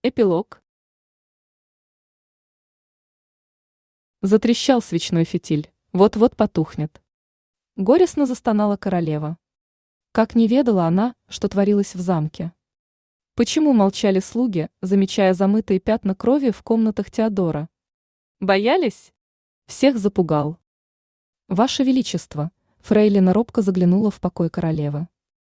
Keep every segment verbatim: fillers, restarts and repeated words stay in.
Эпилог. Затрещал свечной фитиль, вот-вот потухнет. Горестно застонала королева. Как не ведала она, что творилось в замке. Почему молчали слуги, замечая замытые пятна крови в комнатах Теодора? Боялись? Всех запугал. Ваше Величество, фрейлина робко заглянула в покой королевы.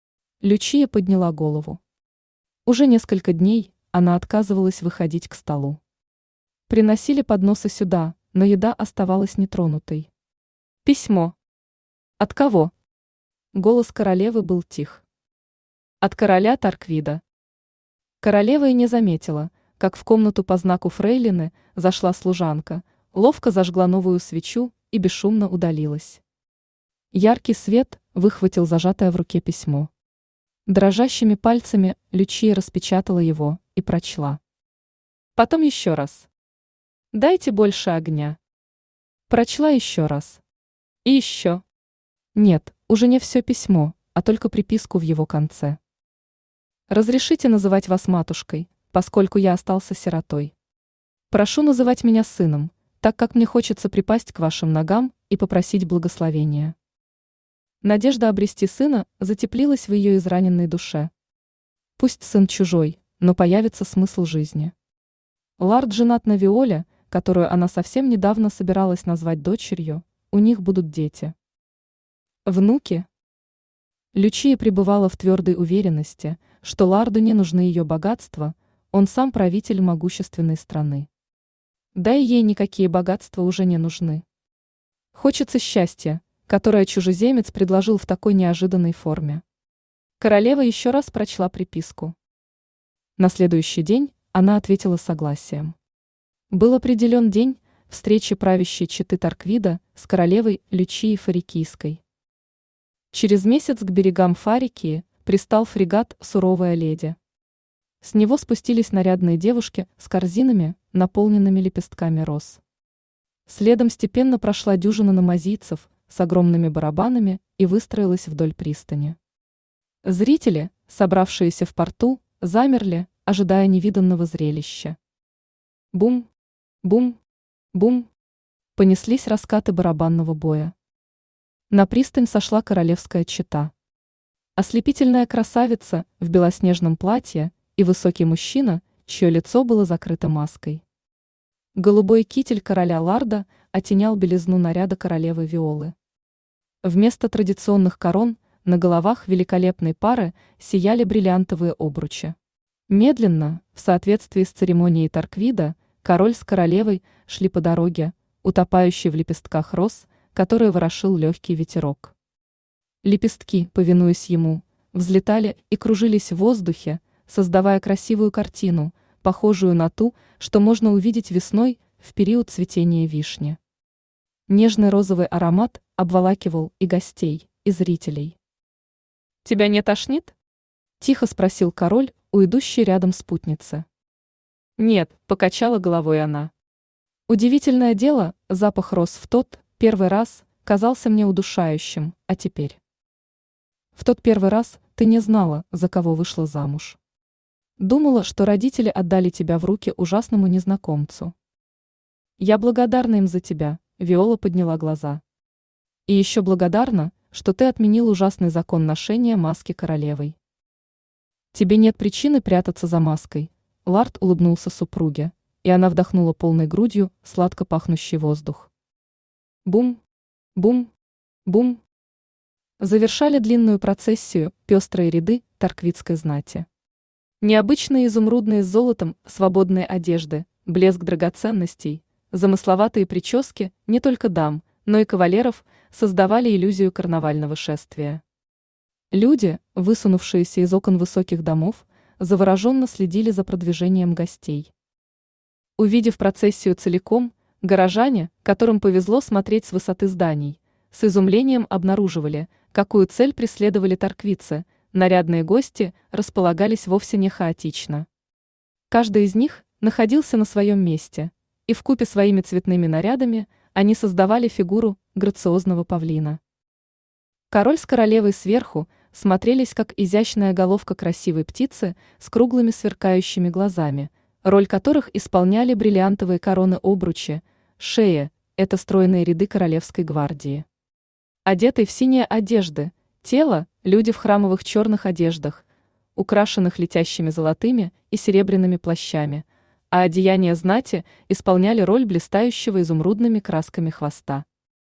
Лючия подняла голову. Уже несколько дней она отказывалась выходить к столу. Приносили подносы сюда, но еда оставалась нетронутой. Письмо. От кого? Голос королевы был тих. От короля Тарквида. Королева и не заметила, как в комнату по знаку фрейлины зашла служанка, ловко зажгла новую свечу и бесшумно удалилась. Яркий свет выхватил зажатое в руке письмо. Дрожащими пальцами Лючия распечатала его и прочла. Потом еще раз. Дайте больше огня. Прочла еще раз. И еще. Нет, уже не все письмо, а только приписку в его конце. Разрешите называть вас матушкой, поскольку я остался сиротой. Прошу называть меня сыном, так как мне хочется припасть к вашим ногам и попросить благословения. Надежда обрести сына затеплилась в ее израненной душе. Пусть сын чужой, но появится смысл жизни. Лард женат на Виоле, которую она совсем недавно собиралась назвать дочерью, у них будут дети. Внуки. Лючия пребывала в твердой уверенности, что Ларду не нужны ее богатства, он сам правитель могущественной страны. Да и ей никакие богатства уже не нужны. Хочется счастья, которое чужеземец предложил в такой неожиданной форме. Королева еще раз прочла приписку. На следующий день она ответила согласием. Был определен день встречи правящей четы Тарквида с королевой Лючией Фарикийской. Через месяц к берегам Фарикии пристал фрегат «Суровая леди». С него спустились нарядные девушки с корзинами, наполненными лепестками роз. Следом степенно прошла дюжина намазийцев с огромными барабанами и выстроилась вдоль пристани. Зрители, собравшиеся в порту, замерли, ожидая невиданного зрелища. Бум, бум, бум, понеслись раскаты барабанного боя. На пристань сошла королевская чета. Ослепительная красавица в белоснежном платье и высокий мужчина, чье лицо было закрыто маской. Голубой китель короля Ларда оттенял белизну наряда королевы Виолы. Вместо традиционных корон на головах великолепной пары сияли бриллиантовые обручи. Медленно, в соответствии с церемонией Тарквида, король с королевой шли по дороге, утопающей в лепестках роз, которые ворошил легкий ветерок. Лепестки, повинуясь ему, взлетали и кружились в воздухе, создавая красивую картину, похожую на ту, что можно увидеть весной в период цветения вишни. Нежный розовый аромат обволакивал и гостей, и зрителей. «Тебя не тошнит?» – тихо спросил король у идущей рядом спутницы. «Нет», – покачала головой она. Удивительное дело, запах роз в тот первый раз казался мне удушающим, а теперь. В тот первый раз ты не знала, за кого вышла замуж. Думала, что родители отдали тебя в руки ужасному незнакомцу. Я благодарна им за тебя, Виола подняла глаза. И еще благодарна, что ты отменил ужасный закон ношения маски королевой. Тебе нет причины прятаться за маской, Лард улыбнулся супруге, и она вдохнула полной грудью сладко пахнущий воздух. Бум, бум, бум. Завершали длинную процессию пестрые ряды тарквитской знати. Необычные изумрудные с золотом свободные одежды, блеск драгоценностей, замысловатые прически не только дам, но и кавалеров создавали иллюзию карнавального шествия. Люди, высунувшиеся из окон высоких домов, завороженно следили за продвижением гостей. Увидев процессию целиком, горожане, которым повезло смотреть с высоты зданий, с изумлением обнаруживали, какую цель преследовали тарквицы. Нарядные гости располагались вовсе не хаотично. Каждый из них находился на своем месте, и вкупе своими цветными нарядами они создавали фигуру грациозного павлина. Король с королевой сверху смотрелись как изящная головка красивой птицы с круглыми сверкающими глазами, роль которых исполняли бриллиантовые короны-обручи, шея – это стройные ряды королевской гвардии. Одетые в синие одежды, тело – люди в храмовых черных одеждах, украшенных летящими золотыми и серебряными плащами, а одеяния знати исполняли роль блистающего изумрудными красками хвоста.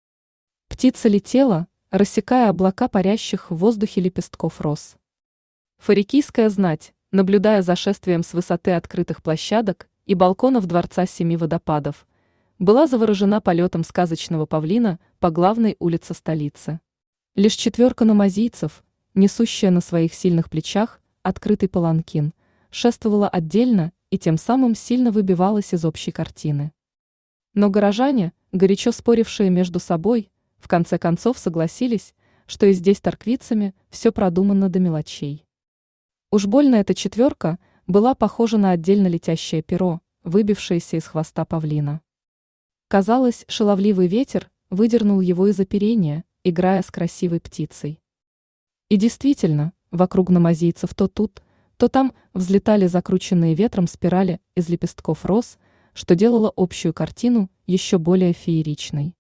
Птица летела, рассекая облака парящих в воздухе лепестков роз. Фарикийская знать, наблюдая за шествием с высоты открытых площадок и балконов дворца семи водопадов, была заворожена полетом сказочного павлина по главной улице столицы. Лишь четверка намазийцев, несущая на своих сильных плечах открытый паланкин, шествовала отдельно и тем самым сильно выбивалась из общей картины. Но горожане, горячо спорившие между собой, в конце концов согласились, что и здесь торквицами все продумано до мелочей. Уж больно эта четверка была похожа на отдельно летящее перо, выбившееся из хвоста павлина. Казалось, шаловливый ветер выдернул его из оперения, играя с красивой птицей. И действительно, вокруг намазийцев то тут, то там взлетали закрученные ветром спирали из лепестков роз, что делало общую картину еще более фееричной.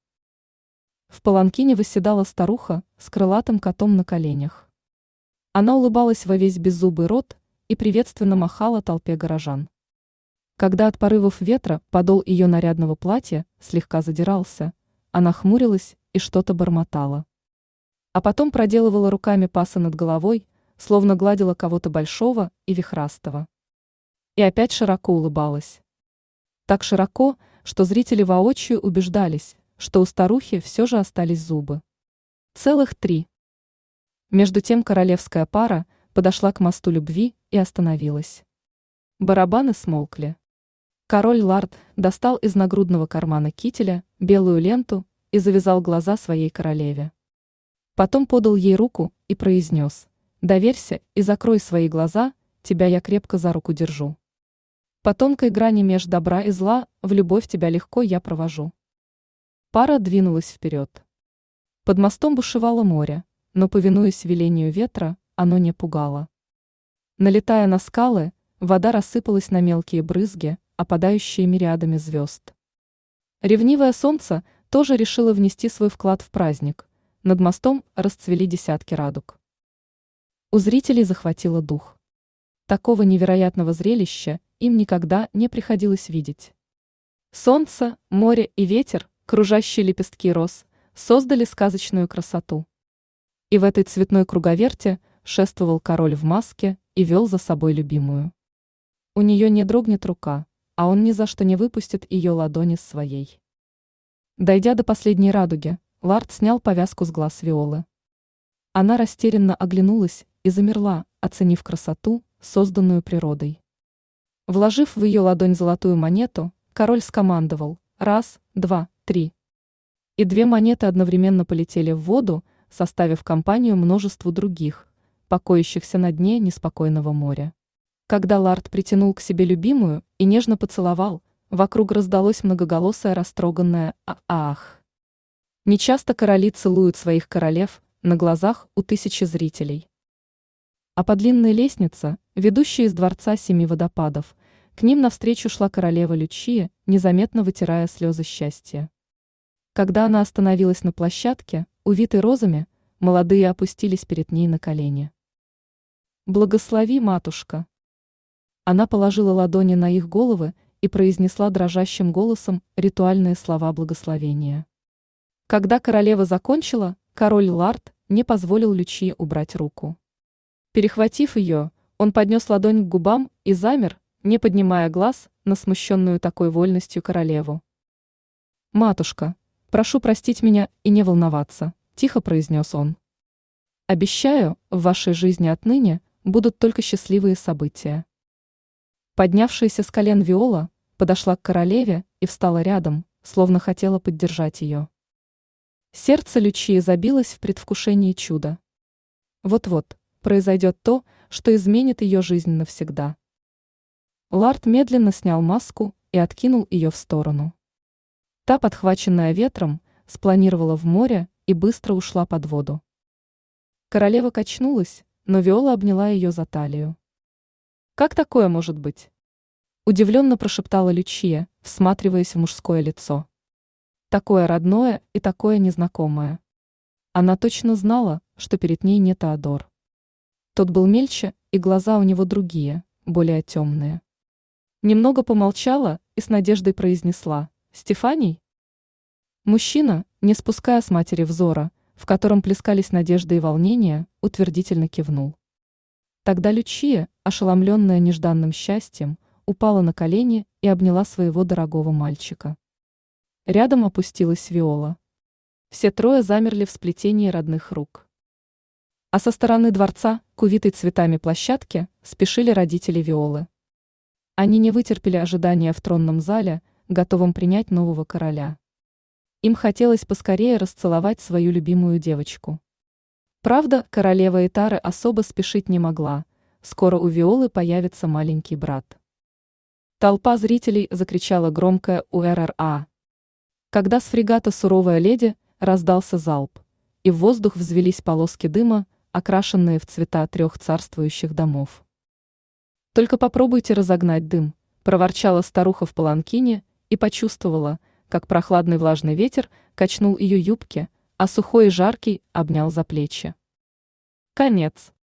В паланкине восседала старуха с крылатым котом на коленях. Она улыбалась во весь беззубый рот и приветственно махала толпе горожан. Когда от порывов ветра подол ее нарядного платья слегка задирался, она хмурилась и что-то бормотала. А потом проделывала руками пасы над головой, словно гладила кого-то большого и вихрастого. И опять широко улыбалась. Так широко, что зрители воочию убеждались, что у старухи все же остались зубы. Целых три. Между тем королевская пара подошла к мосту любви и остановилась. Барабаны смолкли. Король Лард достал из нагрудного кармана кителя белую ленту и завязал глаза своей королеве. Потом подал ей руку и произнес: «Доверься и закрой свои глаза, тебя я крепко за руку держу. По тонкой грани меж добра и зла в любовь тебя легко я провожу». Пара двинулась вперед. Под мостом бушевало море, но, повинуясь велению ветра, оно не пугало. Налетая на скалы, вода рассыпалась на мелкие брызги, опадающие мириадами звезд. Ревнивое солнце тоже решило внести свой вклад в праздник. Над мостом расцвели десятки радуг. У зрителей захватило дух. Такого невероятного зрелища им никогда не приходилось видеть. Солнце, море и ветер, кружащие лепестки роз, создали сказочную красоту. И в этой цветной круговерте шествовал король в маске и вел за собой любимую. У нее не дрогнет рука, а он ни за что не выпустит ее ладони с своей. Дойдя до последней радуги, Лард снял повязку с глаз Виолы. Она растерянно оглянулась и замерла, оценив красоту, созданную природой. Вложив в ее ладонь золотую монету, король скомандовал: «Раз, два, три». И две монеты одновременно полетели в воду, составив компанию множеству других, покоящихся на дне неспокойного моря. Когда Лард притянул к себе любимую и нежно поцеловал, вокруг раздалось многоголосое растроганное «ах». Нечасто короли целуют своих королев на глазах у тысячи зрителей. А по длинной лестнице, ведущей из дворца семи водопадов, к ним навстречу шла королева Лючия, незаметно вытирая слезы счастья. Когда она остановилась на площадке, увитой розами, молодые опустились перед ней на колени. «Благослови, матушка!» Она положила ладони на их головы и произнесла дрожащим голосом ритуальные слова благословения. Когда королева закончила, король Лард не позволил Лючии убрать руку. Перехватив ее, он поднес ладонь к губам и замер, не поднимая глаз на смущенную такой вольностью королеву. «Матушка, прошу простить меня и не волноваться», – тихо произнес он. «Обещаю, в вашей жизни отныне будут только счастливые события». Поднявшаяся с колен Виола подошла к королеве и встала рядом, словно хотела поддержать ее. Сердце Лючии забилось в предвкушении чуда. Вот-вот произойдет то, что изменит ее жизнь навсегда. Лард медленно снял маску и откинул ее в сторону. Та, подхваченная ветром, спланировала в море и быстро ушла под воду. Королева качнулась, но Виола обняла ее за талию. «Как такое может быть?» Удивленно прошептала Лючия, всматриваясь в мужское лицо. Такое родное и такое незнакомое. Она точно знала, что перед ней не Теодор. Тот был мельче, и глаза у него другие, более темные. Немного помолчала и с надеждой произнесла: «Стефаний?» Мужчина, не спуская с матери взора, в котором плескались надежда и волнение, утвердительно кивнул. Тогда Лючия, ошеломленная нежданным счастьем, упала на колени и обняла своего дорогого мальчика. Рядом опустилась Виола. Все трое замерли в сплетении родных рук. А со стороны дворца, к увитой цветами площадке, спешили родители Виолы. Они не вытерпели ожидания в тронном зале, готовом принять нового короля. Им хотелось поскорее расцеловать свою любимую девочку. Правда, королева Этары особо спешить не могла, скоро у Виолы появится маленький брат. Толпа зрителей закричала громкое «Уэра!». Когда с фрегата «Суровая леди» раздался залп, и в воздух взвелись полоски дыма, окрашенные в цвета трех царствующих домов. «Только попробуйте разогнать дым», – проворчала старуха в паланкине и почувствовала, как прохладный влажный ветер качнул ее юбки, а сухой и жаркий обнял за плечи. Конец.